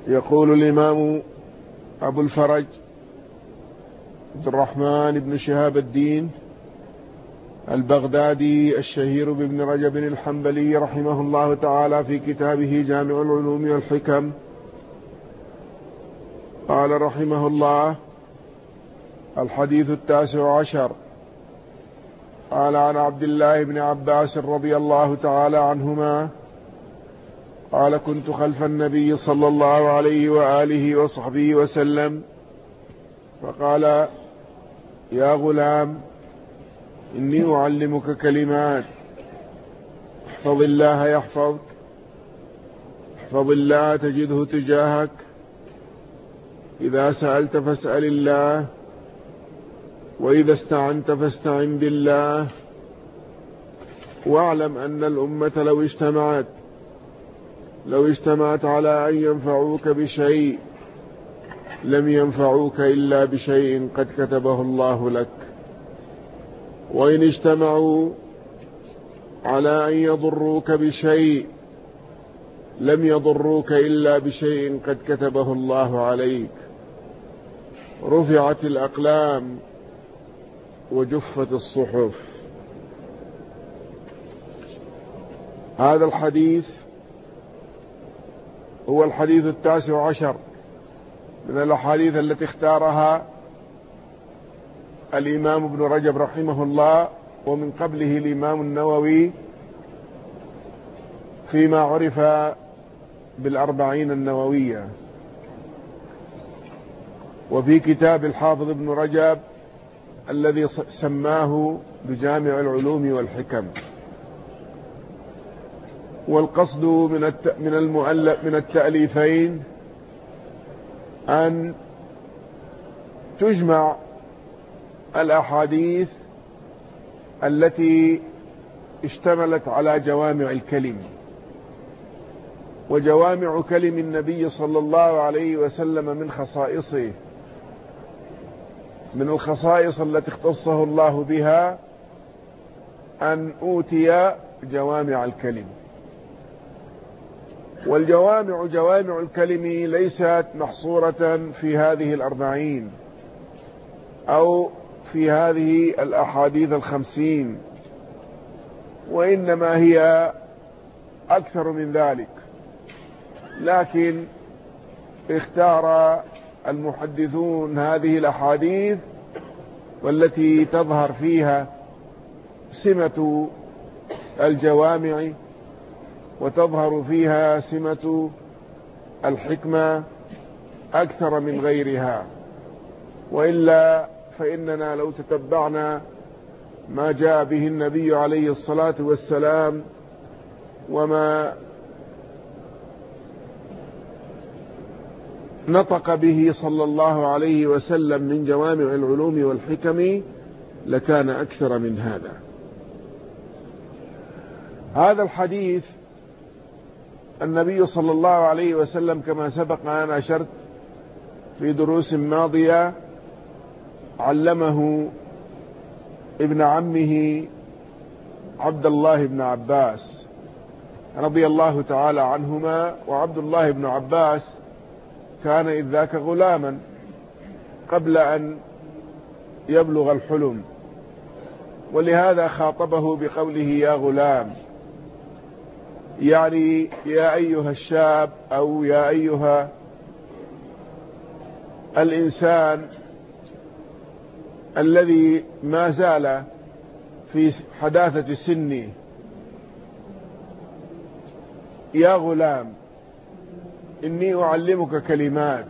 يقول الإمام أبو الفرج عبد الرحمن بن شهاب الدين البغدادي الشهير بابن رجب الحنبلي رحمه الله تعالى في كتابه جامع العلوم والحكم، قال رحمه الله: الحديث 19، قال عن عبد الله بن عباس رضي الله تعالى عنهما قال: كنت خلف النبي صلى الله عليه وآله وصحبه وسلم، فقال: يا غلام، إني أعلمك كلمات، احفظ الله يحفظك، احفظ الله تجده تجاهك، إذا سألت فاسأل الله، وإذا استعنت فاستعن بالله، واعلم أن الأمة لو اجتمعت على أن ينفعوك بشيء لم ينفعوك إلا بشيء قد كتبه الله لك، وإن اجتمعوا على أن يضروك بشيء لم يضروك إلا بشيء قد كتبه الله عليك، رفعت الأقلام وجفت الصحف. هذا الحديث هو الحديث 19 من الأحاديث التي اختارها الإمام ابن رجب رحمه الله، ومن قبله الإمام النووي فيما عرف بالأربعين النووية، وفي كتاب الحافظ ابن رجب الذي سماه بجامع العلوم والحكم. والقصد من التأليفين أن تجمع الأحاديث التي اشتملت على جوامع الكلم، وجوامع كلم النبي صلى الله عليه وسلم من خصائصه، من الخصائص التي اختصه الله بها أن أوتي جوامع الكلم. والجوامع جوامع الكلم ليست محصورة في هذه الأربعين أو في هذه الأحاديث 50، وإنما هي أكثر من ذلك، لكن اختار المحدثون هذه الأحاديث والتي تظهر فيها سمة الجوامع وتظهر فيها سمة الحكمة أكثر من غيرها، وإلا فإننا لو تتبعنا ما جاء به النبي عليه الصلاة والسلام وما نطق به صلى الله عليه وسلم من جوامع العلوم والحكم لكان أكثر من هذا. هذا الحديث النبي صلى الله عليه وسلم كما سبق أن أشرت في دروس ماضية علمه ابن عمه عبد الله بن عباس رضي الله تعالى عنهما، وعبد الله بن عباس كان إذ ذاك غلاما قبل أن يبلغ الحلم، ولهذا خاطبه بقوله يا غلام، يعني يا أيها الشاب أو يا أيها الإنسان الذي ما زال في حداثة سنه، يا غلام إني أعلمك كلمات،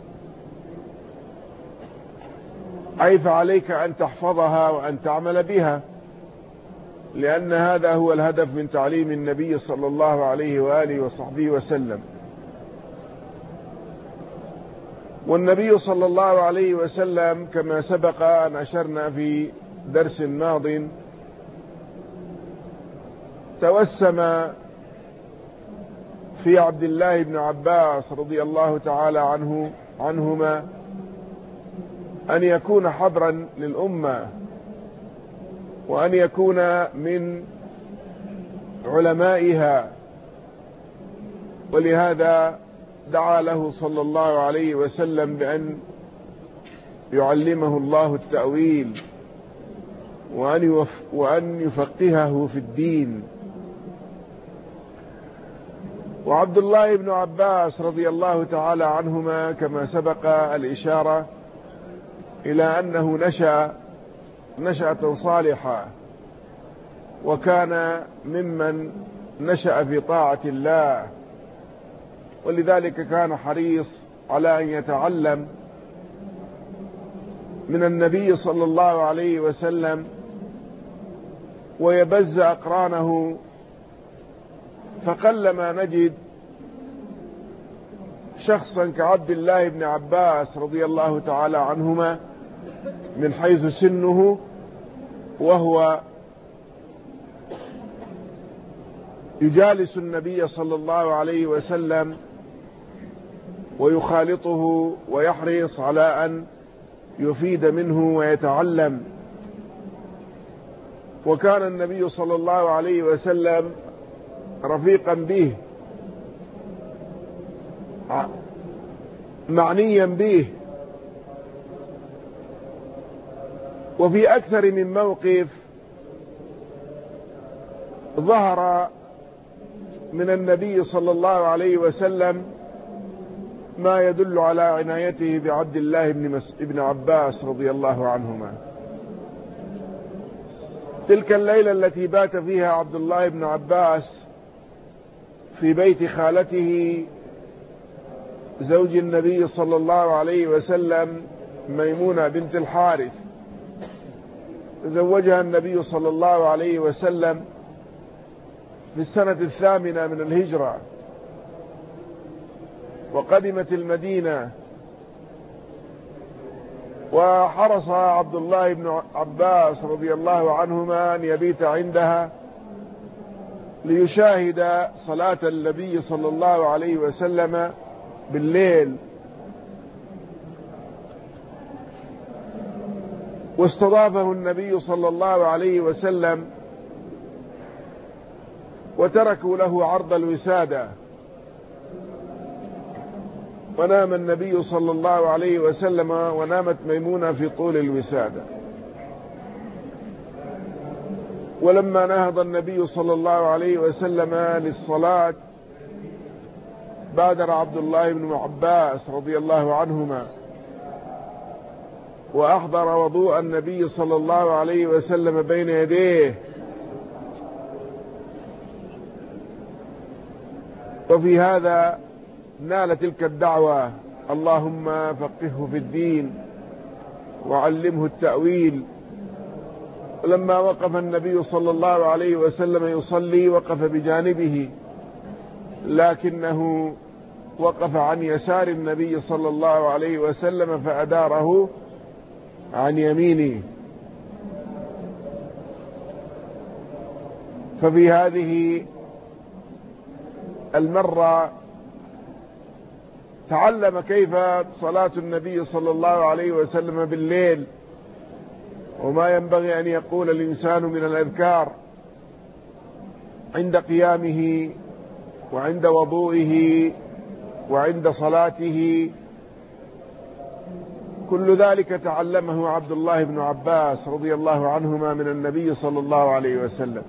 أي فعليك أن تحفظها وأن تعمل بها، لأن هذا هو الهدف من تعليم النبي صلى الله عليه وآله وصحبه وسلم. والنبي صلى الله عليه وسلم كما سبق أن أشرنا في درس ماض توسم في عبد الله بن عباس رضي الله تعالى عنهما أن يكون حبرا للأمة، وأن يكون من علمائها، ولهذا دعا له صلى الله عليه وسلم بأن يعلمه الله التأويل وأن يفقهه في الدين. وعبد الله بن عباس رضي الله تعالى عنهما كما سبق الإشارة إلى أنه نشأة صالحة، وكان ممن نشأ في طاعة الله، ولذلك كان حريص على أن يتعلم من النبي صلى الله عليه وسلم ويبز أقرانه. فقلما نجد شخصا كعبد الله بن عباس رضي الله تعالى عنهما من حيث سنه وهو يجالس النبي صلى الله عليه وسلم ويخالطه ويحرص على أن يفيد منه ويتعلم. وكان النبي صلى الله عليه وسلم رفيقا به معنيا به. وفي أكثر من موقف ظهر من النبي صلى الله عليه وسلم ما يدل على عنايته بعبد الله بن عباس رضي الله عنهما. تلك الليلة التي بات فيها عبد الله بن عباس في بيت خالته زوج النبي صلى الله عليه وسلم ميمونة بنت الحارث، تزوجها النبي صلى الله عليه وسلم في السنة 8 من الهجرة، وقدمت المدينة. وحرص عبد الله بن عباس رضي الله عنهما أن يبيت عندها ليشاهد صلاة النبي صلى الله عليه وسلم بالليل. واستضافه النبي صلى الله عليه وسلم وتركوا له عرض الوسادة، ونام النبي صلى الله عليه وسلم ونامت ميمونة في طول الوسادة. ولما نهض النبي صلى الله عليه وسلم للصلاة بادر عبد الله بن عباس رضي الله عنهما وأحضر وضوء النبي صلى الله عليه وسلم بين يديه. وفي هذا نال تلك الدعوة: اللهم فقهه في الدين وعلمه التأويل. ولما وقف النبي صلى الله عليه وسلم يصلي وقف بجانبه، لكنه وقف عن يسار النبي صلى الله عليه وسلم فأداره عن يمينه. ففي هذه المرة تعلم كيف صلاة النبي صلى الله عليه وسلم بالليل، وما ينبغي أن يقول الإنسان من الأذكار عند قيامه وعند وضوئه وعند صلاته. كل ذلك تعلمه عبد الله بن عباس رضي الله عنهما من النبي صلى الله عليه وسلم.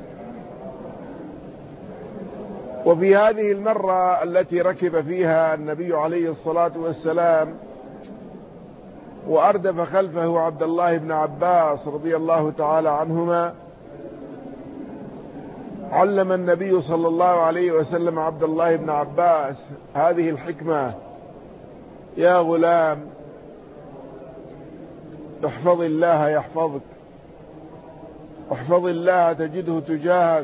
وفي هذه المرة التي ركب فيها النبي عليه الصلاة والسلام وأردف خلفه عبد الله بن عباس رضي الله تعالى عنهما، علم النبي صلى الله عليه وسلم عبد الله بن عباس هذه الحكمة: يا غلام، احفظ الله يحفظك، احفظ الله تجده تجاهك،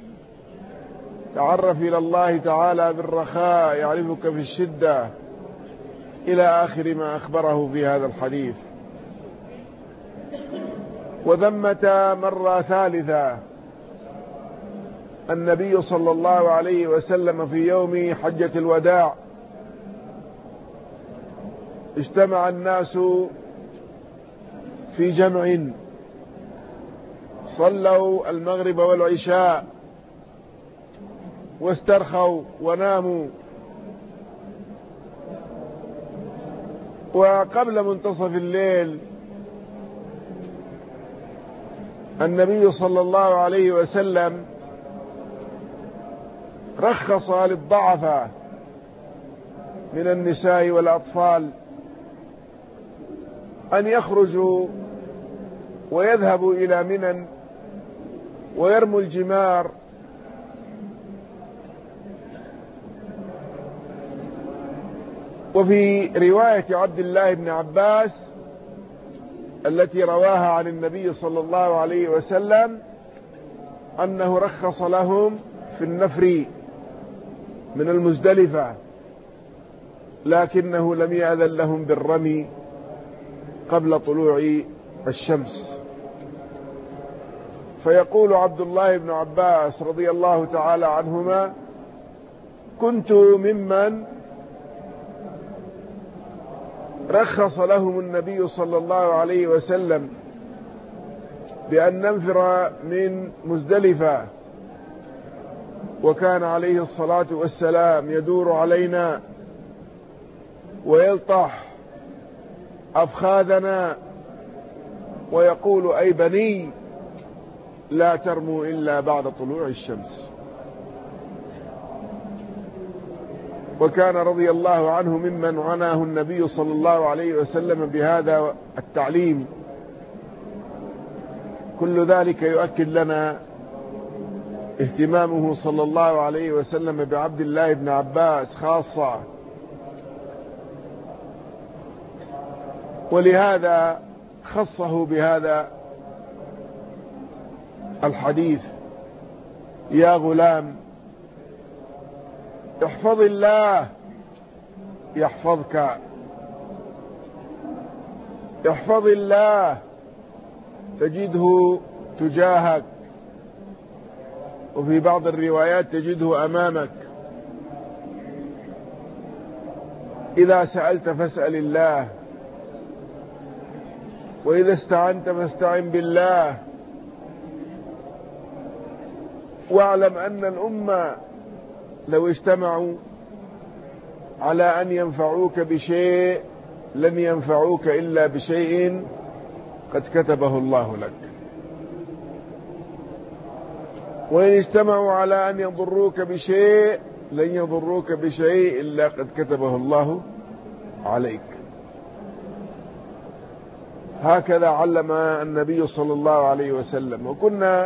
تعرف إلى الله تعالى بالرخاء يعرفك في الشدة، إلى آخر ما أخبره في هذا الحديث. وثمة مرة ثالثة النبي صلى الله عليه وسلم في يوم حجة الوداع اجتمع الناس في جمع، صلوا المغرب والعشاء واسترخوا وناموا، وقبل منتصف الليل النبي صلى الله عليه وسلم رخص للضعفاء من النساء والأطفال أن يخرجوا ويذهبوا إلى منى ويرموا الجمار وفي رواية عبد الله بن عباس التي رواها عن النبي صلى الله عليه وسلم أنه رخص لهم في النفر من المزدلفة، لكنه لم يأذن لهم بالرمي قبل طلوع الشمس. فيقول عبد الله بن عباس رضي الله تعالى عنهما: كنت ممن رخص لهم النبي صلى الله عليه وسلم بأن ننفر من مزدلفة، وكان عليه الصلاة والسلام يدور علينا ويلطح أفخاذنا ويقول: أي بني لا ترموا إلا بعد طلوع الشمس. وكان رضي الله عنه ممن عناه النبي صلى الله عليه وسلم بهذا التعليم. كل ذلك يؤكد لنا اهتمامه صلى الله عليه وسلم بعبد الله بن عباس خاصة، ولهذا خصه بهذا الحديث: يا غلام احفظ الله يحفظك، احفظ الله تجده تجاهك، وفي بعض الروايات تجده أمامك. إذا سألت فاسأل الله، وإذا استعنت فاستعن بالله. واعلم أن الأمة لو اجتمعوا على أن ينفعوك بشيء لن ينفعوك إلا بشيء قد كتبه الله لك، وإن اجتمعوا على أن يضروك بشيء لن يضروك بشيء إلا قد كتبه الله عليك. هكذا علم النبي صلى الله عليه وسلم. وكنا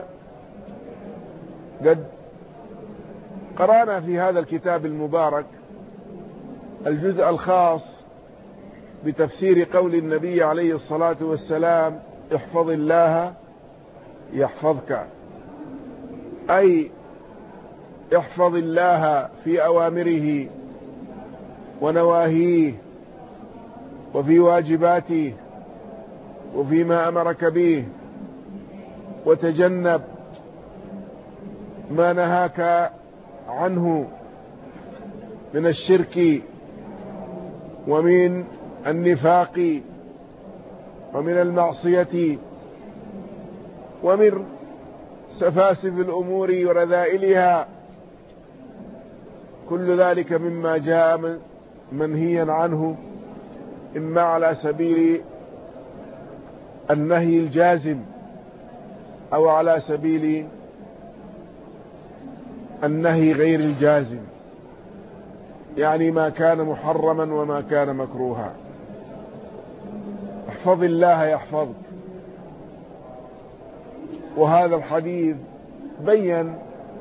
قد قرأنا في هذا الكتاب المبارك الجزء الخاص بتفسير قول النبي عليه الصلاة والسلام: احفظ الله يحفظك، أي احفظ الله في أوامره ونواهيه وفي واجباته وفيما أمرك به، وتجنب ما نهاك عنه من الشرك ومن النفاق ومن المعصية ومن سفاسف الأمور ورذائلها. كل ذلك مما جاء منهيا عنه، إما على سبيل النهي الجازم أو على سبيل النهي غير الجازم، يعني ما كان محرما وما كان مكروها. احفظ الله يحفظك. وهذا الحديث بين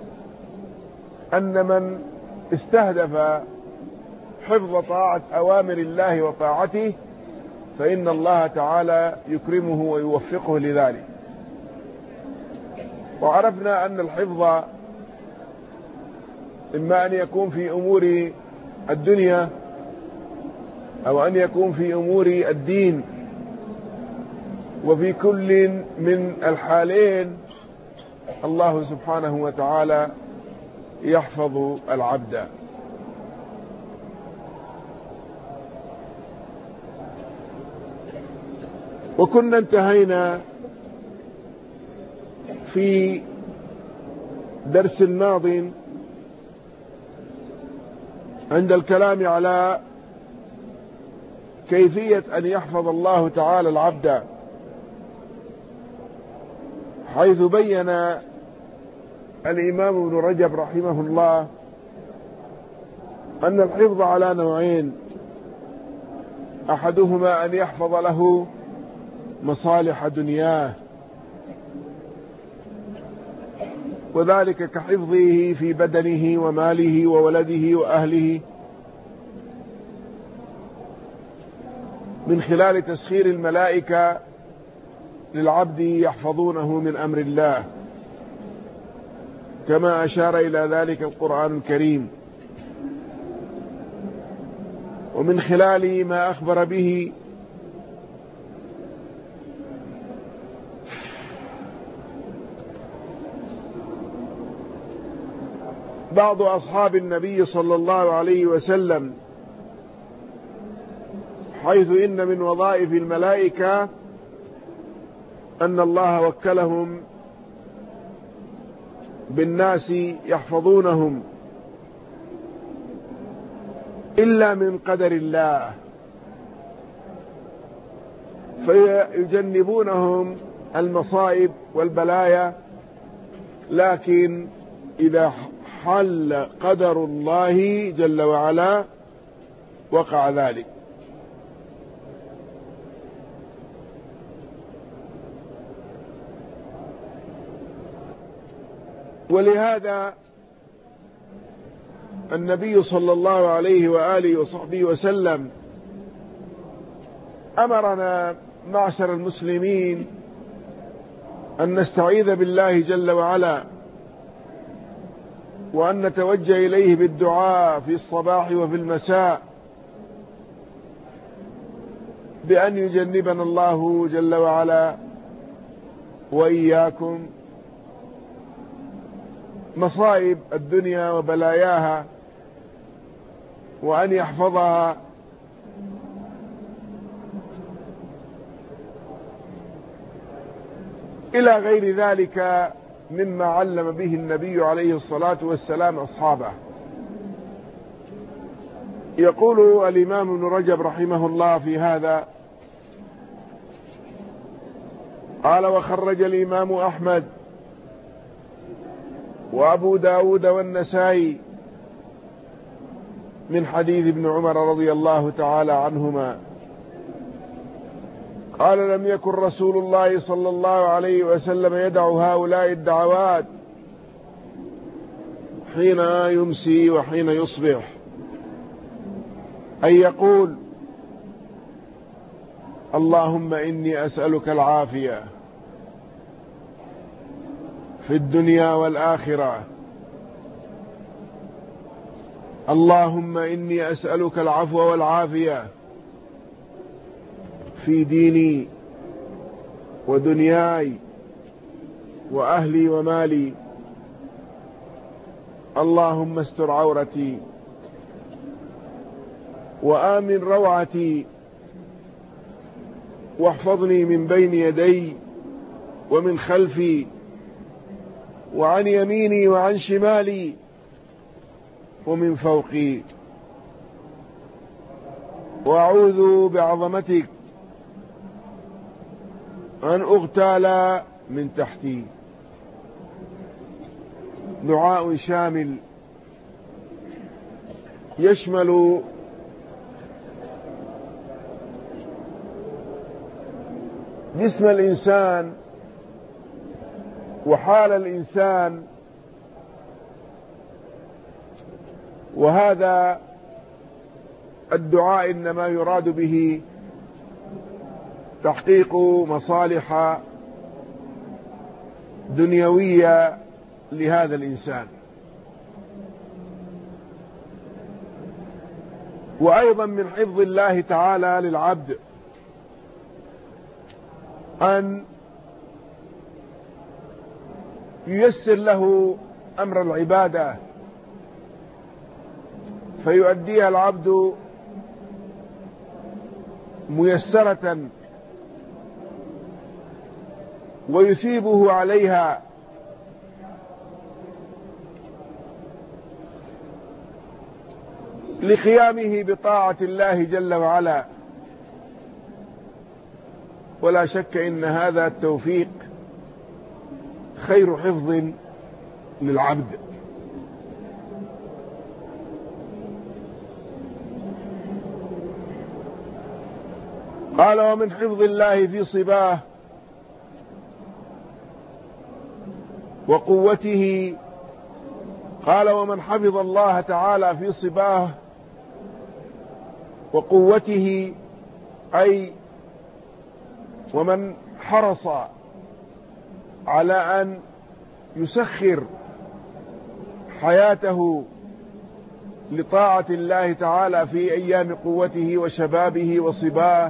أن من استهدف حفظ طاعة أوامر الله وطاعته فإن الله تعالى يكرمه ويوفقه لذلك. وعرفنا أن الحفظ إما أن يكون في أمور الدنيا أو أن يكون في أمور الدين، وفي كل من الحالين الله سبحانه وتعالى يحفظ العبد. وكنا انتهينا في درس ماض عند الكلام على كيفية أن يحفظ الله تعالى العبد، حيث بين الإمام ابن رجب رحمه الله أن الحفظ على نوعين: أحدهما أن يحفظ له مصالح دنياه، وذلك كحفظه في بدنه وماله وولده وأهله من خلال تسخير الملائكة للعبد يحفظونه من أمر الله، كما أشار إلى ذلك القرآن الكريم، ومن خلال ما أخبر به بعض أصحاب النبي صلى الله عليه وسلم، حيث إن من وظائف الملائكة أن الله وكلهم بالناس يحفظونهم إلا من قدر الله، فيجنبونهم المصائب والبلايا، لكن إذا حل قدر الله جل وعلا وقع ذلك. ولهذا النبي صلى الله عليه وآله وصحبه وسلم أمرنا معشر المسلمين أن نستعيذ بالله جل وعلا، وأن نتوجه إليه بالدعاء في الصباح وفي المساء، بأن يجنبنا الله جل وعلا وإياكم مصائب الدنيا وبلاياها، وأن يحفظها إلى غير ذلك مما علم به النبي عليه الصلاة والسلام أصحابه. يقول الإمام ابن رجب رحمه الله في هذا، قال: وخرج الإمام أحمد وأبو داود والنسائي من حديث ابن عمر رضي الله تعالى عنهما قال: لم يكن رسول الله صلى الله عليه وسلم يدع هؤلاء الدعوات حين يمسي وحين يصبح، أن يقول: اللهم إني أسألك العافية في الدنيا والآخرة، اللهم إني أسألك العفو والعافية في ديني ودنياي وأهلي ومالي، اللهم استر عورتي وآمن روعتي، واحفظني من بين يدي ومن خلفي وعن يميني وعن شمالي ومن فوقي، وأعوذ بعظمتك أن أغتال من تحتي. دعاء شامل يشمل جسم الإنسان وحال الإنسان، وهذا الدعاء إنما يراد به تحقيق مصالح دنيوية لهذا الإنسان. وأيضا من حفظ الله تعالى للعبد أن ييسر له أمر العبادة، فيؤديها العبد ميسرة ويثيبه عليها، لقيامه بطاعة الله جل وعلا ولا شك إن هذا التوفيق خير حفظ للعبد. قال ومن حفظ الله في صباه وقوته. قال ومن حفظ الله تعالى في صباه وقوته، أي ومن حرص على أن يسخر حياته لطاعة الله تعالى في أيام قوته وشبابه وصباه.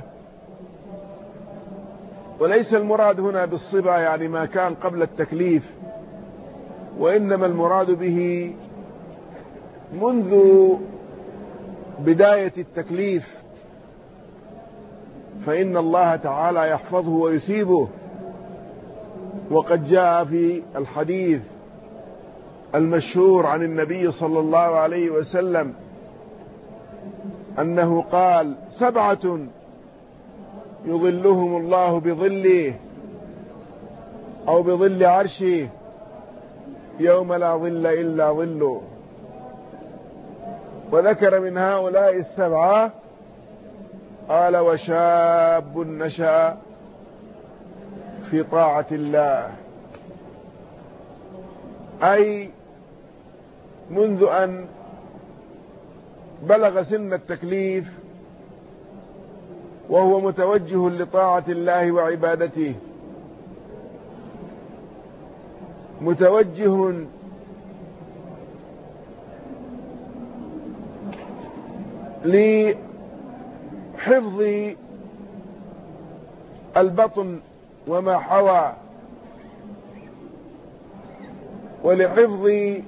وليس المراد هنا بالصبا يعني ما كان قبل التكليف، وإنما المراد به منذ بداية التكليف، فإن الله تعالى يحفظه ويثيبه. وقد جاء في الحديث المشهور عن النبي صلى الله عليه وسلم أنه قال: 7 يظلهم الله بظله أو بظل عرشه يوم لا ظل إلا ظله. وذكر من هؤلاء 7 قال: وشاب نشأ في طاعة الله، أي منذ أن بلغ سن التكليف وهو متوجه لطاعة الله وعبادته، متوجه لحفظ البطن وما حوى، ولحفظ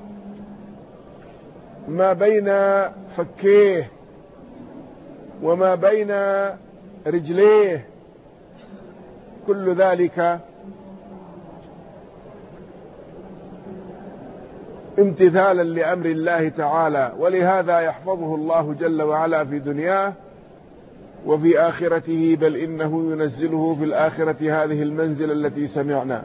ما بين فكيه وما بين رجليه، كل ذلك امتثالا لأمر الله تعالى. ولهذا يحفظه الله جل وعلا في دنياه وفي آخرته، بل إنه ينزله في الآخرة هذه المنزلة التي سمعنا.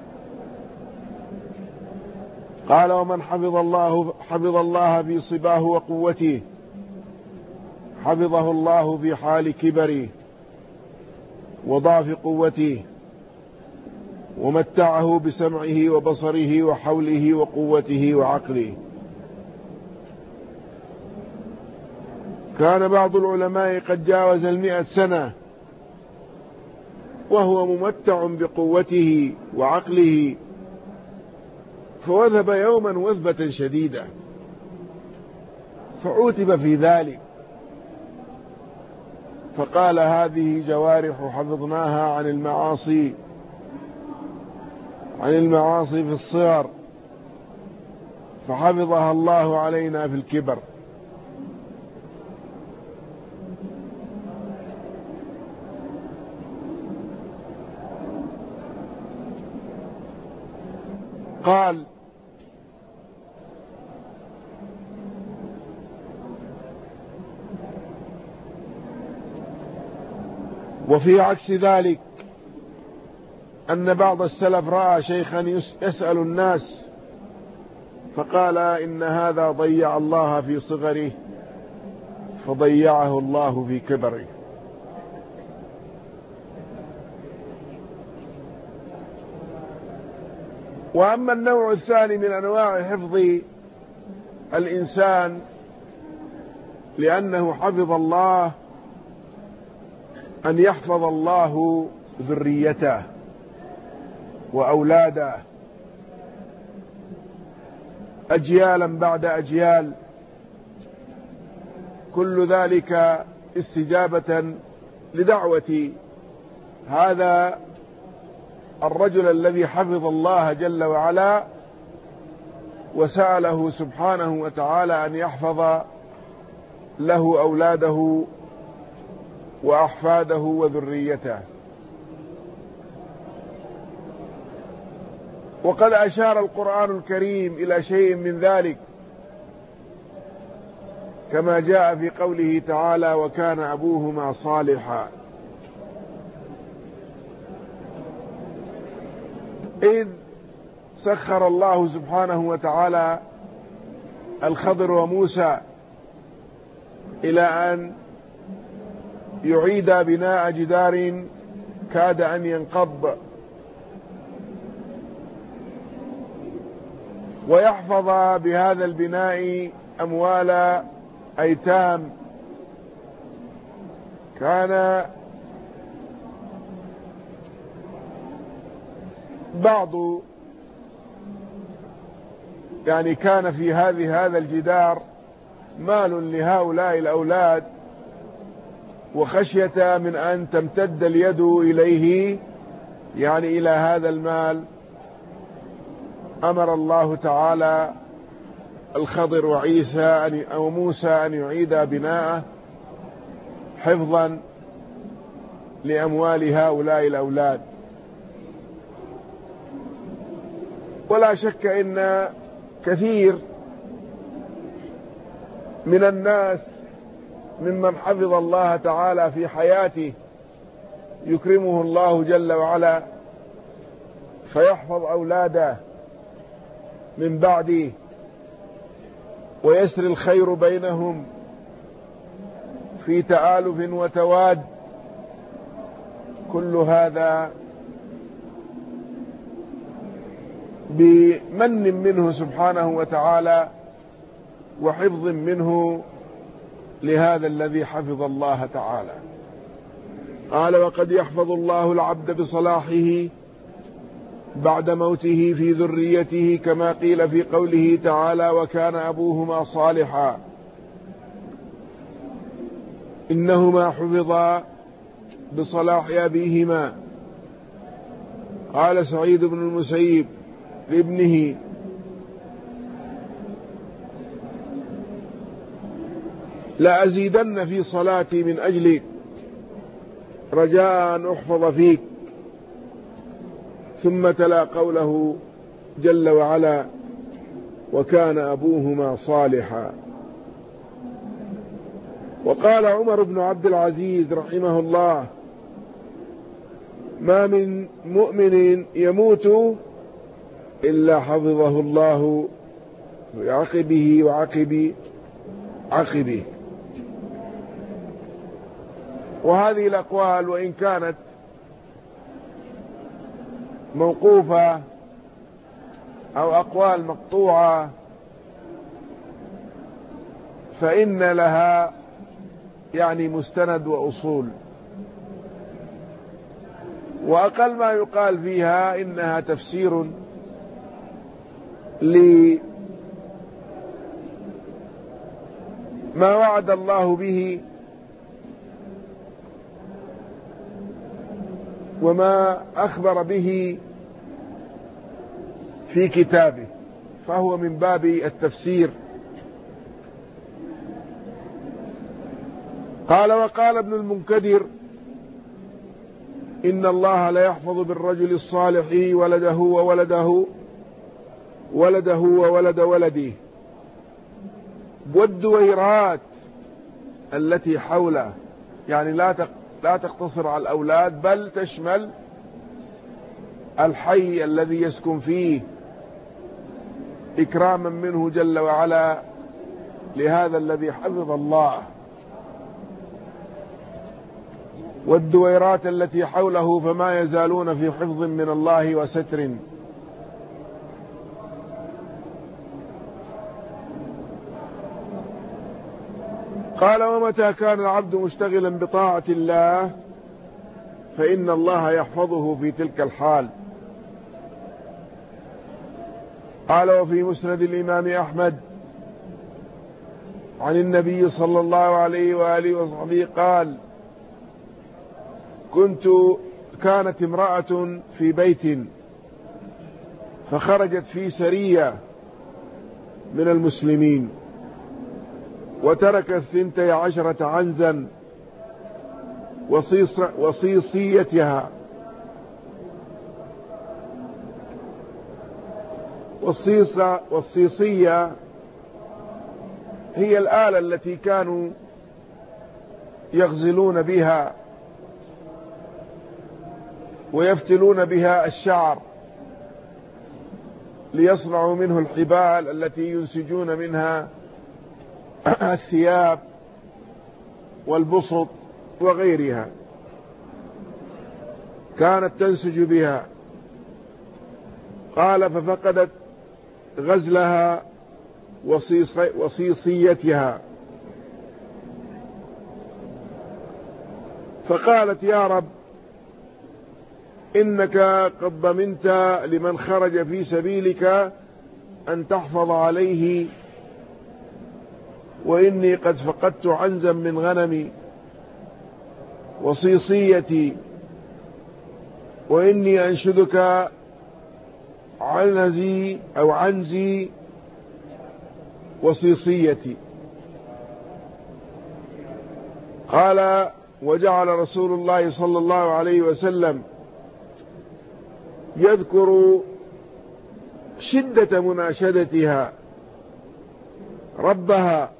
قال: ومن حفظ الله في صباه وقوته حفظه الله في حال كبره وضعف قوته، ومتعه بسمعه وبصره وحوله وقوته وعقله. كان بعض العلماء قد جاوز 100 سنة وهو ممتع بقوته وعقله، فوثب يوما وثبة شديدة فعوتب في ذلك، فقال: هذه جوارح حفظناها عن المعاصي في الصغر، فحفظها الله علينا في الكبر. قال: وفي عكس ذلك أن بعض السلف رأى شيخا يسأل الناس فقال: إن هذا ضيع الله في صغره فضيعه الله في كبره. وأما النوع الثاني من أنواع حفظ الإنسان لأنه حفظ الله، أن يحفظ الله ذريته وأولاده أجيالا بعد أجيال، كل ذلك استجابة لدعوة هذا الرجل الذي حفظ الله جل وعلا وسأله سبحانه وتعالى أن يحفظ له أولاده وأحفاده وذريته. وقد أشار القرآن الكريم إلى شيء من ذلك كما جاء في قوله تعالى: وكان أبوهما صالحا. إذ سخر الله سبحانه وتعالى الخضر وموسى إلى أن يعيد بناء جدار كاد أن ينقض، ويحفظ بهذا البناء أموال أيتام. كان كان في هذا الجدار مال لهؤلاء الأولاد، وخشية من أن تمتد اليد إليه إلى هذا المال، أمر الله تعالى الخضر وعيسى أو موسى أن يعيد بناءه حفظا لأموال هؤلاء الأولاد. ولا شك إن كثير من الناس ممن حفظ الله تعالى في حياته يكرمه الله جل وعلا فيحفظ أولاده من بعده ويسري الخير بينهم في تآلف وتواد، كل هذا بمن منه سبحانه وتعالى وحفظ منه لهذا الذي حفظ الله تعالى. قال: وقد يحفظ الله العبد بصلاحه بعد موته في ذريته، كما قيل في قوله تعالى: وكان أبوهما صالحا، إنهما حفظا بصلاح أبيهما. قال سعيد بن المسيب لابنه: لأزيدن في صلاتي من أجلك رجاء أن أحفظ فيك. ثم تلا قوله جل وعلا: وكان أبوهما صالحا. وقال عمر بن عبد العزيز رحمه الله: ما من مؤمن يموت إلا حفظه الله بعقبه وعقب عقبه. وهذه الأقوال وإن كانت موقوفة أو أقوال مقطوعة فإن لها مستند وأصول، وأقل ما يقال فيها إنها تفسير لما وعد الله به وما أخبر به في كتابه، فهو من باب التفسير. قال: وقال ابن المنكدر: إن الله لا يحفظ بالرجل الصالح ولده وولد ولده، والدويرات التي حوله، لا تقتصر على الأولاد بل تشمل الحي الذي يسكن فيه، إكراما منه جل وعلا لهذا الذي حفظ الله. والدويرات التي حوله فما يزالون في حفظ من الله وستر. قال: ومتى كان العبد مشتغلا بطاعة الله فإن الله يحفظه في تلك الحال. قال: وفي مسند الإمام أحمد عن النبي صلى الله عليه وآله وصحبه قال: كانت امرأة في بيت فخرجت في سرية من المسلمين وتركت 12 عنزا وصيصيتها. والصيصية هي الآلة التي كانوا يغزلون بها ويفتلون بها الشعر ليصنعوا منه الحبال التي ينسجون منها الثياب والبسط وغيرها، كانت تنسج بها. قال ففقدت غزلها وصيصيتها، فقالت يا رب إنك قد ضمنت لمن خرج في سبيلك أن تحفظ عليه، وإني قد فقدت عنزا من غنمي وصيصيتي، وإني أنشدك عنزي أو عنزي وصيصيتي. قال وجعل رسول الله صلى الله عليه وسلم يذكر شدة مناشدتها ربها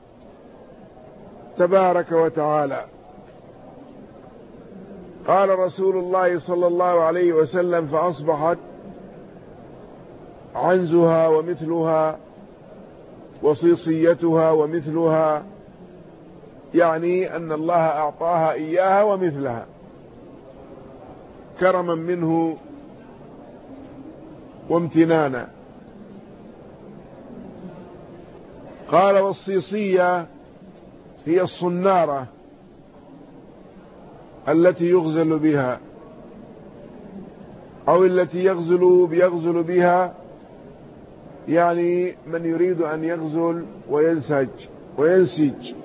تبارك وتعالى. قال رسول الله صلى الله عليه وسلم فأصبحت عنزها ومثلها وصيصيتها ومثلها، يعني أن الله أعطاها إياها ومثلها كرما منه وامتنانا. قال والصيصية هي الصنارة التي يغزل بها أو التي يغزل بها، يعني من يريد أن يغزل وينسج.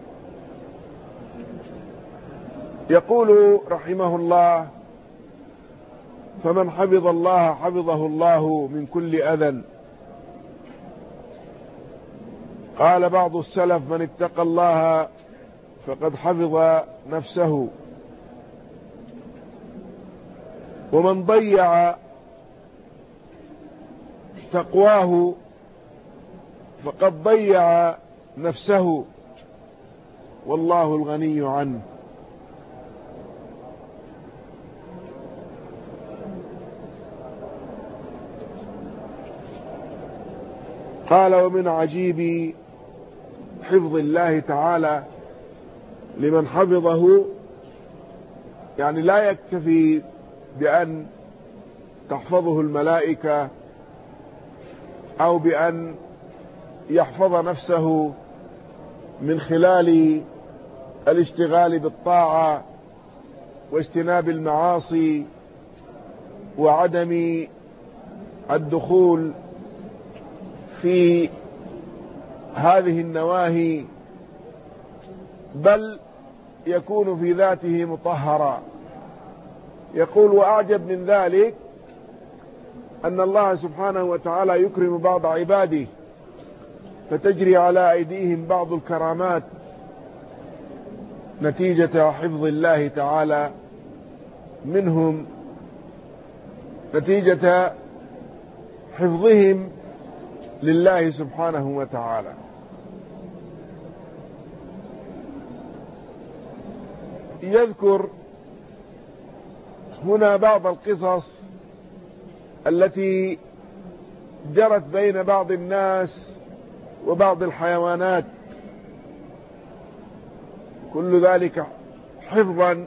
يقول رحمه الله فمن حفظ الله حفظه الله من كل أذى. قال بعض السلف من اتقى الله فقد حفظ نفسه، ومن ضيع تقواه فقد ضيع نفسه والله الغني عنه. قال ومن عجيب حفظ الله تعالى لمن حفظه، يعني لا يكتفي بأن تحفظه الملائكة أو بأن يحفظ نفسه من خلال الاشتغال بالطاعة واجتناب المعاصي وعدم الدخول في هذه النواهي، بل يكون في ذاته مطهرا. يقول وأعجب من ذلك أن الله سبحانه وتعالى يكرم بعض عباده فتجري على أيديهم بعض الكرامات نتيجة حفظ الله تعالى منهم، نتيجة حفظهم لله سبحانه وتعالى. يذكر هنا بعض القصص التي جرت بين بعض الناس وبعض الحيوانات، كل ذلك حفظا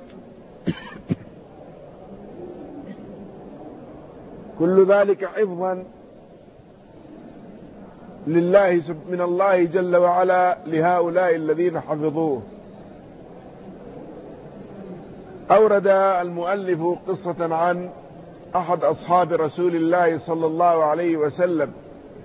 لله من الله جل وعلا لهؤلاء الذين حفظوه. أورد المؤلف قصة عن أحد أصحاب رسول الله صلى الله عليه وسلم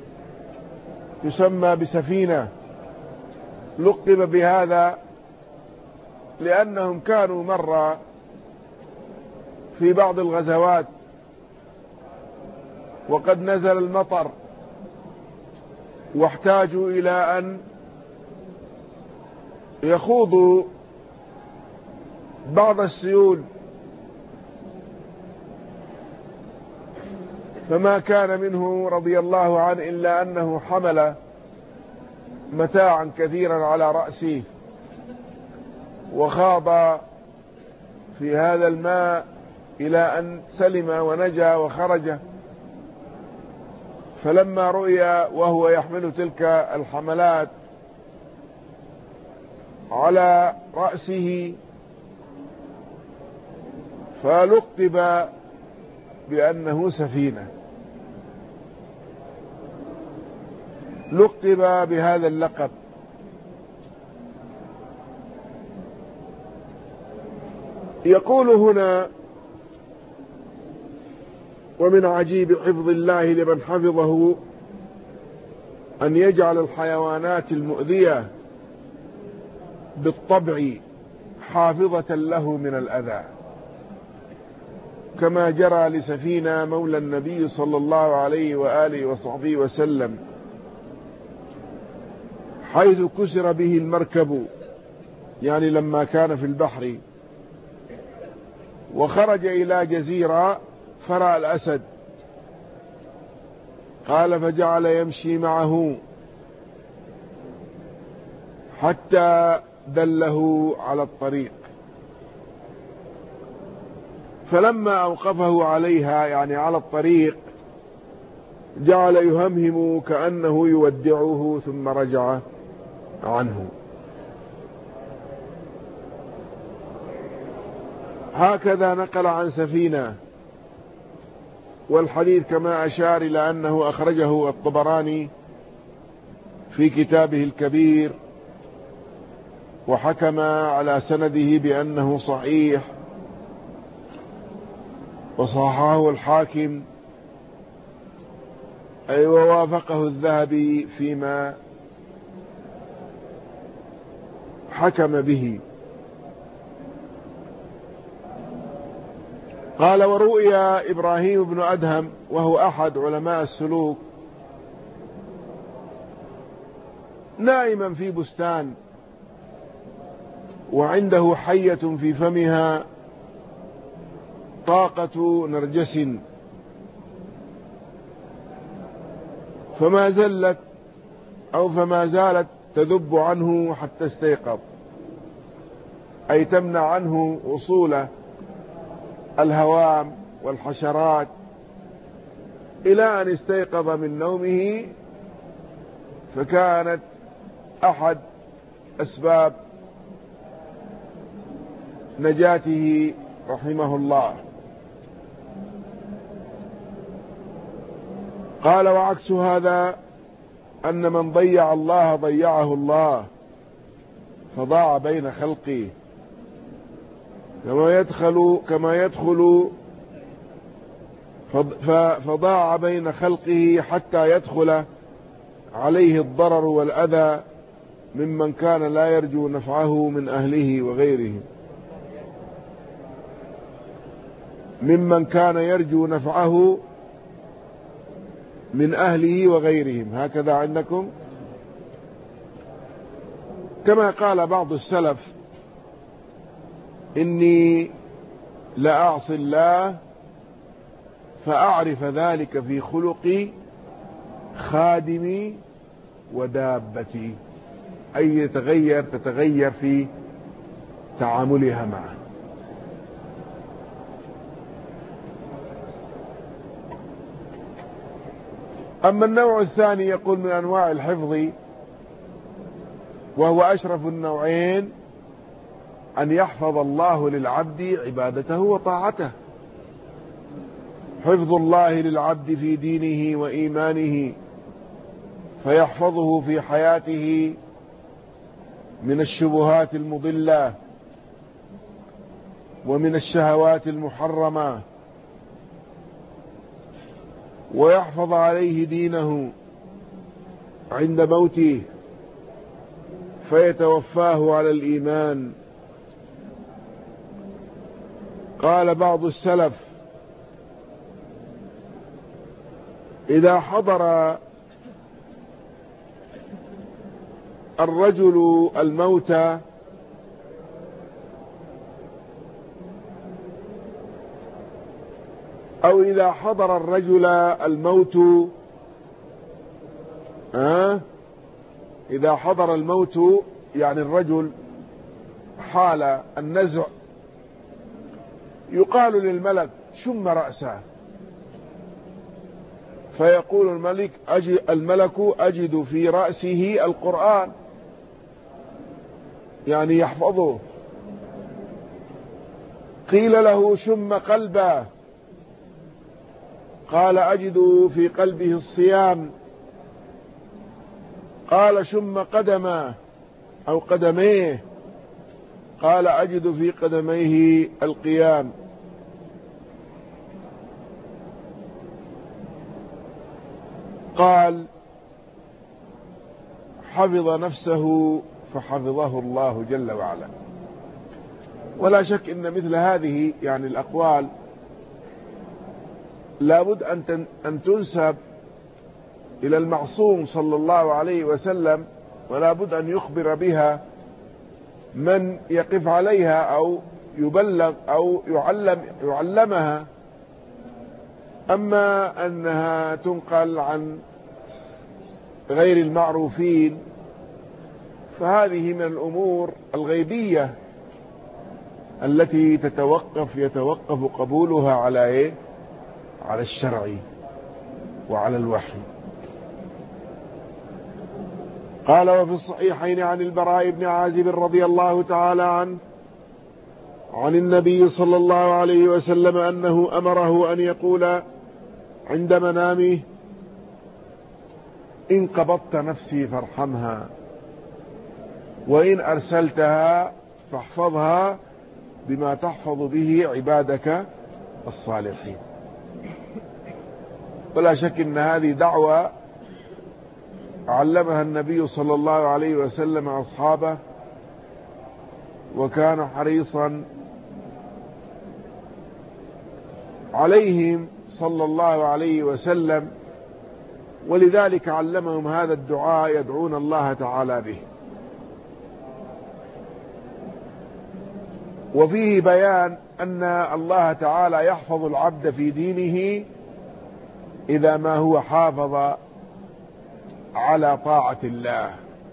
يسمى بسفينة، لقب بهذا لأنهم كانوا مرة في بعض الغزوات وقد نزل المطر واحتاجوا إلى أن يخوضوا بعض السيول، فما كان منه رضي الله عنه إلا أنه حمل متاعا كثيرا على رأسه وخاض في هذا الماء إلى أن سلم ونجا وخرج. فلما رؤي وهو يحمل تلك الحملات على رأسه فلقب بأنه سفينة، لقب بهذا اللقب. يقول هنا: ومن عجيب حفظ الله لمن حفظه أن يجعل الحيوانات المؤذية بالطبع حافظة له من الأذى، كما جرى لسفينة مولى النبي صلى الله عليه وآله وصحبه وسلم، حيث كسر به المركب، يعني لما كان في البحر، وخرج إلى جزيرة فرأى الأسد، قال: فجعل يمشي معه حتى دله على الطريق، فلما أوقفه عليها، يعني على الطريق، جعل يهمهم كأنه يودعه ثم رجع عنه. هكذا نقل عن سفينة، والحديث كما أشار إلى أنه أخرجه الطبراني في كتابه الكبير، وحكم على سنده بأنه صحيح، وصححه الحاكم، أي ووافقه الذهبي فيما حكم به. قال: ورؤي إبراهيم بن أدهم، وهو أحد علماء السلوك، نائما في بستان، وعنده حية في فمها طاقة نرجس، فما زالت تذب عنه حتى استيقظ، أي تمنع عنه وصول الهوام والحشرات، إلى أن استيقظ من نومه، فكانت أحد أسباب نجاته رحمه الله. قال: وعكس هذا أن من ضيع الله ضيعه الله، فضاع بين خلقه، كما يدخل فضاع بين خلقه حتى يدخل عليه الضرر والأذى ممن كان لا يرجو نفعه من أهله وغيرهم، ممن كان يرجو نفعه من أهله وغيرهم. هكذا عندكم؟ كما قال بعض السلف: إني لأعصي الله فأعرف ذلك في خلقي خادمي ودابتي، أي تتغير في تعاملها معه. أما النوع الثاني، يقول: من أنواع الحفظ، وهو أشرف النوعين، أن يحفظ الله للعبد عبادته وطاعته، حفظ الله للعبد في دينه وإيمانه، فيحفظه في حياته من الشبهات المضلة ومن الشهوات المحرمة، ويحفظ عليه دينه عند موته، فيتوفاه على الإيمان. قال بعض السلف: إذا حضر الرجل الموت أو إذا حضر الرجل الموت إذا حضر الموت، يعني الرجل حال النزع، يقال للملك: شم رأسه، فيقول الملك أجد في رأسه القرآن، يعني يحفظه. قيل له شم قلبه، قال أجد في قلبه الصيام. قال شم قدمه أو قدميه، قال أجد في قدميه القيام. قال حفظ نفسه فحفظه الله جل وعلا. ولا شك ان مثل هذه يعني الأقوال لابد أن تنسب إلى المعصوم صلى الله عليه وسلم، ولا بد أن يخبر بها من يقف عليها أو يبلغ أو يعلمها. أما أنها تنقل عن غير المعروفين فهذه من الأمور الغيبية التي يتوقف قبولها على إيه؟ على الشرع وعلى الوحي. قال وفي الصحيحين عن البراء بن عازب رضي الله تعالى عنه عن النبي صلى الله عليه وسلم أنه أمره أن يقول عند منامه إن قبضت نفسي فارحمها، وإن أرسلتها فاحفظها بما تحفظ به عبادك الصالحين. ولا شك أن هذه دعوة علمها النبي صلى الله عليه وسلم أصحابه، وكان حريصا عليهم صلى الله عليه وسلم، ولذلك علمهم هذا الدعاء يدعون الله تعالى به. وفيه بيان أن الله تعالى يحفظ العبد في دينه إذا ما هو حافظ على طاعة الله.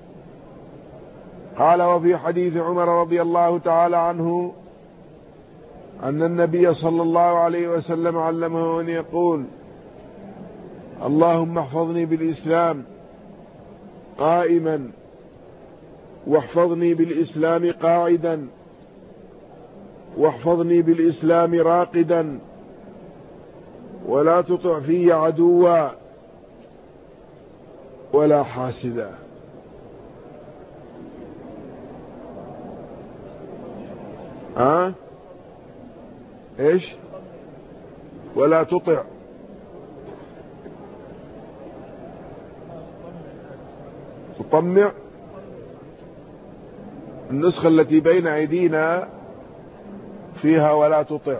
قال وفي حديث عمر رضي الله تعالى عنه أن النبي صلى الله عليه وسلم علمه أن يقول اللهم احفظني بالإسلام قائما، واحفظني بالإسلام قاعدا، واحفظني بالإسلام راقدا، ولا تطع في عدوا ولا حاسدا. ايش؟ ولا تطع تطمع. النسخة التي بين أيدينا فيها ولا تطع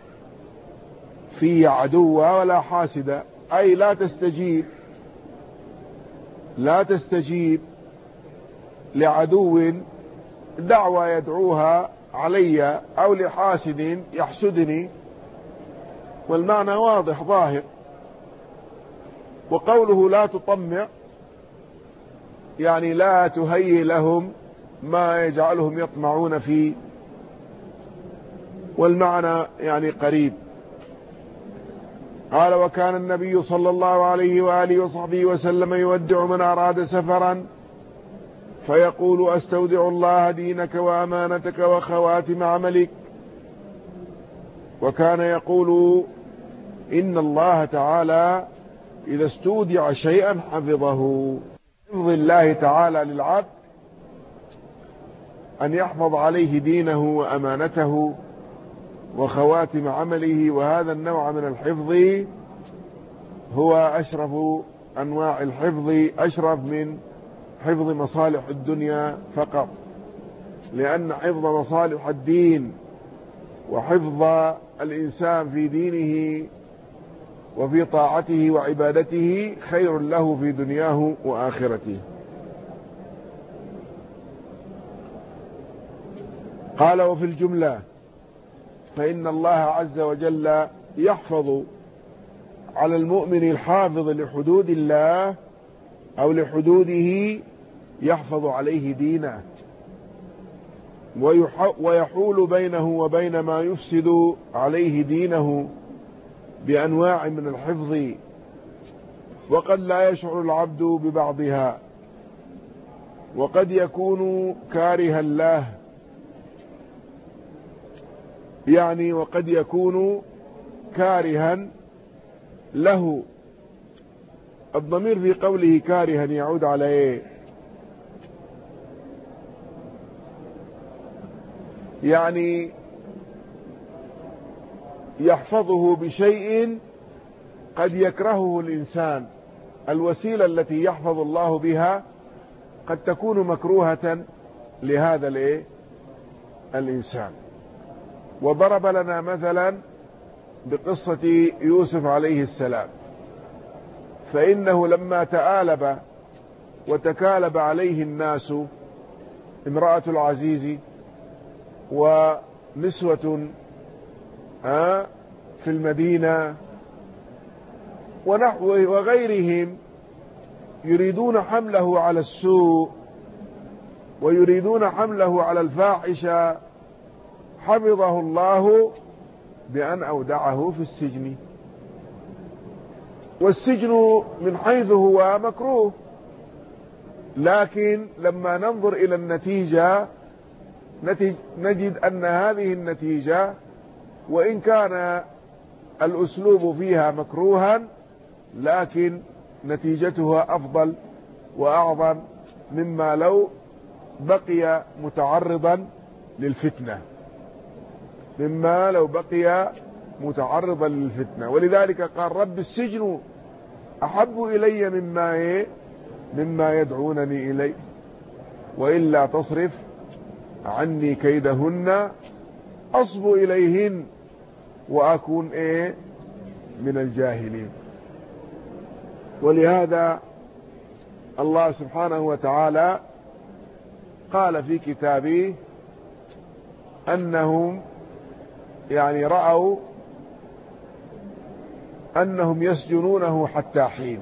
في عدوا ولا حاسدا، أي لا تستجيب لعدو دعوة يدعوها علي أو لحاسد يحسدني، والمعنى واضح ظاهر. وقوله لا تطمع يعني لا تهيئ لهم ما يجعلهم يطمعون فيه، والمعنى يعني قريب. قال وكان النبي صلى الله عليه وآله وصحبه وسلم يودع من أراد سفرا فيقول أستودع الله دينك وأمانتك وخواتم عملك. وكان يقول إن الله تعالى إذا استودع شيئا حفظه. حفظ الله تعالى للعبد أن يحفظ عليه دينه وأمانته وخواتم عمله، وهذا النوع من الحفظ هو أشرف أنواع الحفظ، أشرف من حفظ مصالح الدنيا فقط، لأن حفظ مصالح الدين وحفظ الإنسان في دينه وفي طاعته وعبادته خير له في دنياه وآخرته. قال وفي الجملة فإن الله عز وجل يحفظ على المؤمن الحافظ لحدود الله أو لحدوده، يحفظ عليه دينه ويحول بينه وبين ما يفسد عليه دينه بأنواع من الحفظ وقد لا يشعر العبد ببعضها، وقد يكون كارها له، يعني وقد يكون كارها له. الضمير في قوله كارها يعود على ايه؟ يعني يحفظه بشيء قد يكرهه الإنسان. الوسيلة التي يحفظ الله بها قد تكون مكروهة لهذا الإنسان. وضرب لنا مثلا بقصة يوسف عليه السلام، فإنه لما تآلب وتكالب عليه الناس، امرأة العزيز ونسوة في المدينة ونحوه وغيرهم يريدون حمله على السوء ويريدون حمله على الفاحشة، حفظه الله بأن أودعه في السجن. والسجن من حيث هو مكروه، لكن لما ننظر إلى النتيجة نجد أن هذه النتيجة وإن كان الأسلوب فيها مكروها لكن نتيجتها أفضل وأعظم مما لو بقي متعرضا للفتنة، ولذلك قال رب السجن أحب إلي مما يدعونني إليه وإلا تصرف عني كيدهن أصب إليهن وأكون من الجاهلين. ولهذا الله سبحانه وتعالى قال في كتابه أنهم يعني رأوا أنهم يسجنونه حتى حين.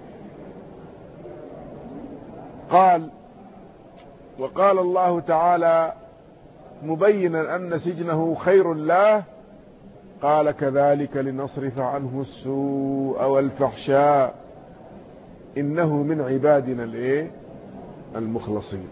وقال الله تعالى مبينا أن سجنه خير له، قال كذلك لنصرف عنه السوء والفحشاء إنه من عبادنا المخلصين.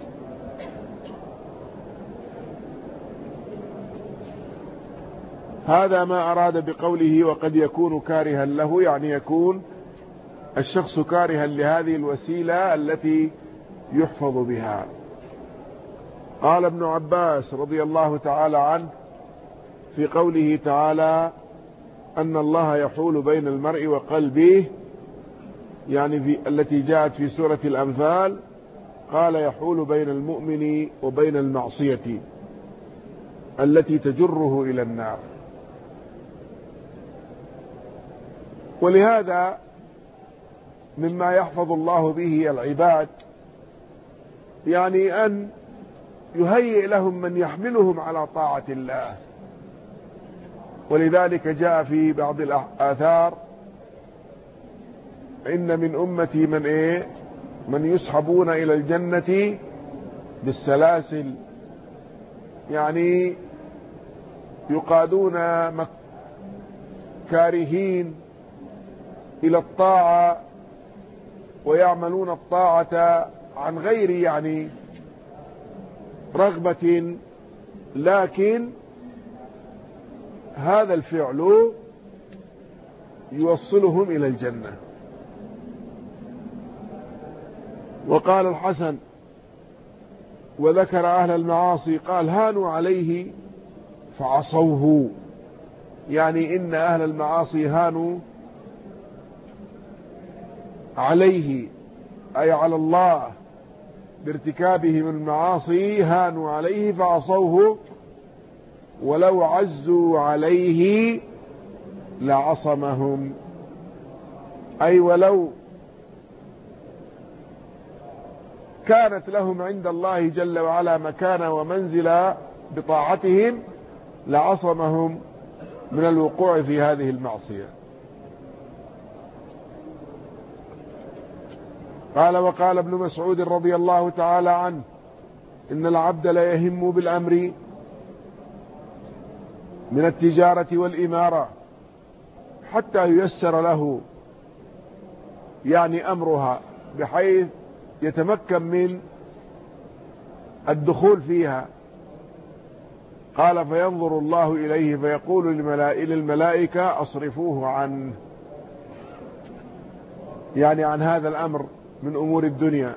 هذا ما أراد بقوله وقد يكون كارها له، يعني يكون الشخص كارها لهذه الوسيلة التي يحفظ بها. قال ابن عباس رضي الله تعالى عنه في قوله تعالى أن الله يحول بين المرء وقلبه، يعني التي جاءت في سورة الأنفال، قال يحول بين المؤمن وبين المعصية التي تجره إلى النار. ولهذا مما يحفظ الله به العباد يعني أن يهيئ لهم من يحملهم على طاعة الله. ولذلك جاء في بعض الآثار إن من أمتي من يسحبون إلى الجنة بالسلاسل، يعني يقادون كارهين إلى الطاعة ويعملون الطاعة عن غير يعني رغبة، لكن هذا الفعل يوصلهم إلى الجنة. وقال الحسن وذكر أهل المعاصي قال هانوا عليه فعصوه، يعني إن أهل المعاصي هانوا عليه أي على الله بارتكابهم المعاصي، هانوا عليه فعصوه، ولو عزوا عليه لعصمهم، أي ولو كانت لهم عند الله جل وعلا مكانة ومنزلة بطاعتهم لعصمهم من الوقوع في هذه المعصية. قال وقال ابن مسعود رضي الله تعالى عنه إن العبد لا يهم بالأمر من التجارة والإمارة حتى ييسر له، يعني أمرها بحيث يتمكن من الدخول فيها. قال فينظر الله إليه فيقول للملائكة أصرفوه عنه، يعني عن هذا الأمر من أمور الدنيا،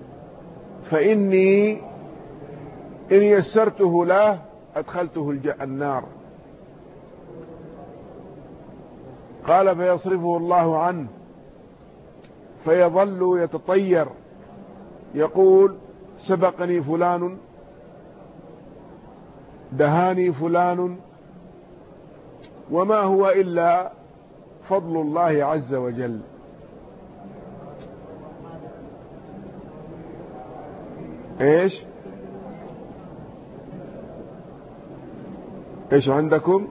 فإني إن يسرته له أدخلته النار. قال فيصرفه الله عنه فيظل يتطير يقول سبقني فلان، دهاني فلان، وما هو إلا فضل الله عز وجل. ايش عندكم؟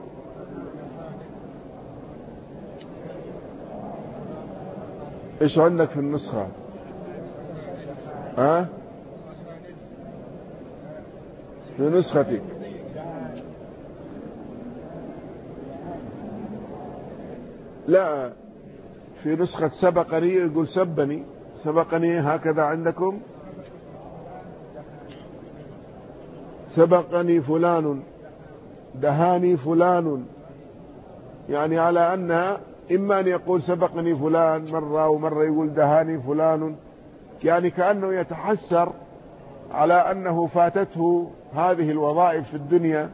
ايش عندك في النسخة؟ في نسختك لا، في نسخة سبقني يقول سبقني هكذا عندكم. سبقني فلان، دهاني فلان، يعني على أن إما أن يقول سبقني فلان مرة ومرة يقول دهاني فلان، يعني كأنه يتحسر على أنه فاتته هذه الوظائف في الدنيا،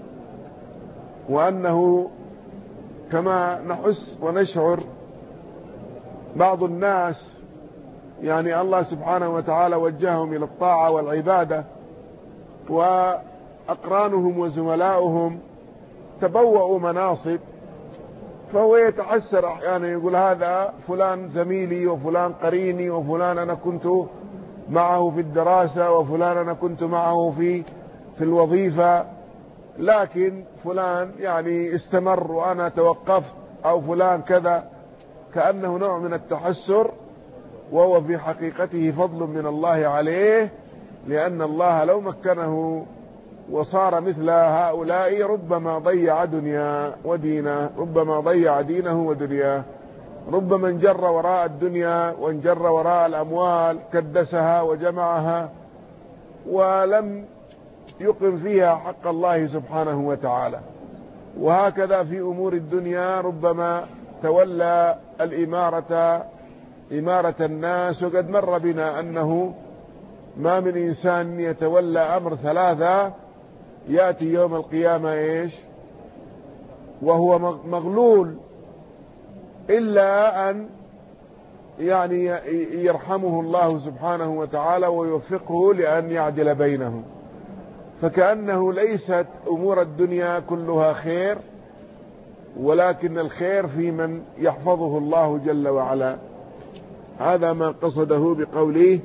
وأنه كما نحس ونشعر بعض الناس يعني الله سبحانه وتعالى وجههم إلى الطاعة والعبادة، وأقرانهم وزملاؤهم تبوأوا مناصب، فهو يتحسر أحيانا يقول هذا فلان زميلي وفلان قريني وفلان أنا كنت معه في الدراسة وفلان أنا كنت معه في الوظيفة، لكن فلان يعني استمر وأنا توقفت، أو فلان كذا، كأنه نوع من التحسر، وهو في حقيقته فضل من الله عليه، لأن الله لو مكنه وصار مثل هؤلاء ربما ضيع دنيا ودينه، ربما ضيع دينه ودنياه، ربما انجر وراء الدنيا وانجر وراء الأموال، كدسها وجمعها ولم يقم فيها حق الله سبحانه وتعالى. وهكذا في أمور الدنيا ربما تولى إمارة الناس، وقد مر بنا أنه ما من إنسان يتولى أمر ثلاثة يأتي يوم القيامة وهو مغلول، إلا أن يعني يرحمه الله سبحانه وتعالى ويوفقه لأن يعدل بينهم. فكأنه ليست أمور الدنيا كلها خير، ولكن الخير في من يحفظه الله جل وعلا. هذا ما قصده بقوله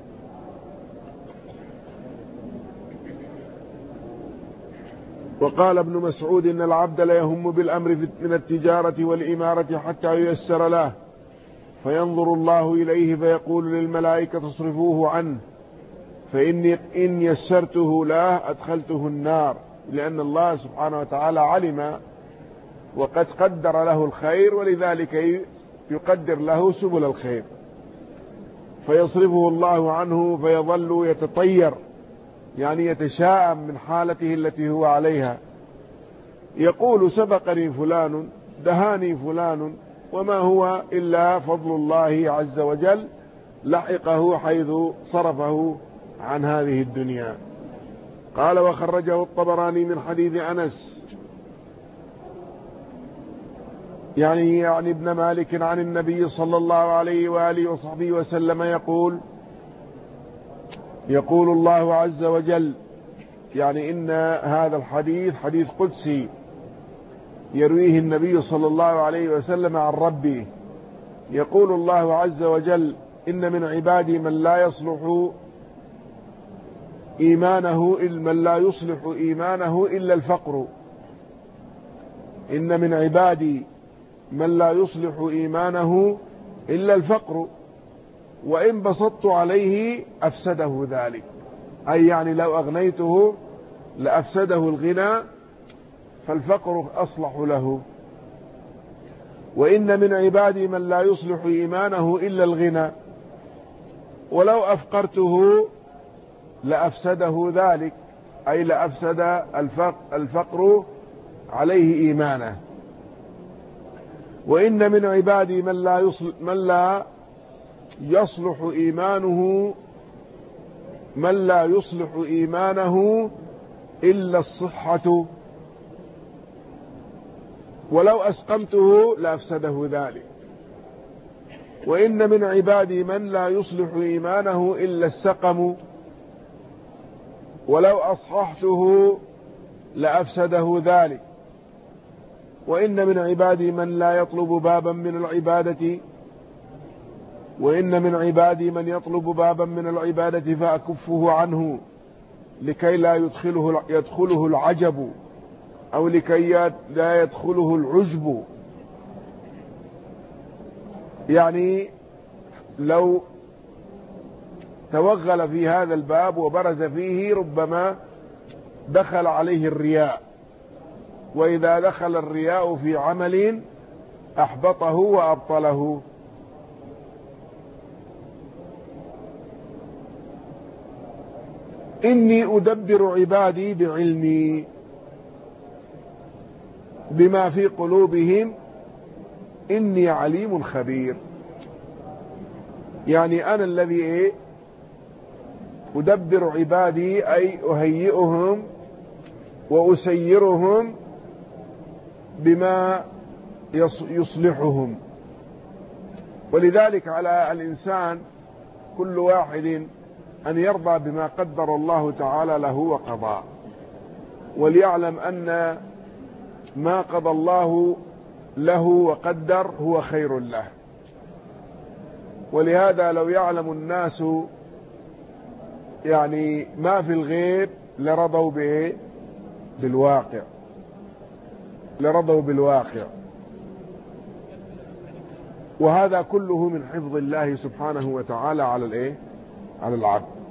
وقال ابن مسعود إن العبد لا يهم بالأمر من التجارة والإمارة حتى ييسر له، فينظر الله إليه فيقول للملائكة تصرفوه عنه، فإني إن يسرته له أدخلته النار، لأن الله سبحانه وتعالى علم وقد قدر له الخير، ولذلك يقدر له سبل الخير. فيصرفه الله عنه فيظل يتطير، يعني يتشاءم من حالته التي هو عليها، يقول سبقني فلان، دهاني فلان، وما هو إلا فضل الله عز وجل لحقه حيث صرفه عن هذه الدنيا. قال وخرجه الطبراني من حديث أنس يعني ابن مالك عن النبي صلى الله عليه وآله وصحبه وسلم يقول الله عز وجل، يعني إن هذا الحديث حديث قدسي يرويه النبي صلى الله عليه وسلم عن ربه. يقول الله عز وجل إن من عبادي من لا يصلح إيمانه إلا الفقر، إن من عبادي من لا يصلح إيمانه إلا الفقر، وإن بسطت عليه أفسده ذلك، أي يعني لو أغنيته لأفسده الغنى، فالفقر أصلح له. وإن من عبادي من لا يصلح إيمانه إلا الغنى ولو أفقرته لأفسده ذلك، أي لأفسد الفقر عليه إيمانه. وإن من عبادي من لا يصلح إيمانه إلا الصحة ولو أسقمته لأفسده ذلك. وإن من عبادي من لا يصلح إيمانه إلا السقم ولو أصححته لأفسده ذلك. وإن من عبادي من لا يطلب بابا من العبادة وإن من عبادي من يطلب بابا من العبادة فأكفه عنه لكي لا يدخله العجب أو لكي لا يدخله العجب. يعني لو توغل في هذا الباب وبرز فيه ربما دخل عليه الرياء، وإذا دخل الرياء في عمل أحبطه وأبطله. إني أدبر عبادي بعلمي بما في قلوبهم إني عليم خبير. يعني أنا الذي أدبر عبادي، أي أهيئهم وأسيرهم بما يصلحهم. ولذلك على الإنسان كل واحد أن يرضى بما قدر الله تعالى له وقضى، وليعلم أن ما قضى الله له وقدر هو خير له. ولهذا لو يعلم الناس يعني ما في الغيب لرضوا بالواقع. وهذا كله من حفظ الله سبحانه وتعالى على العبد.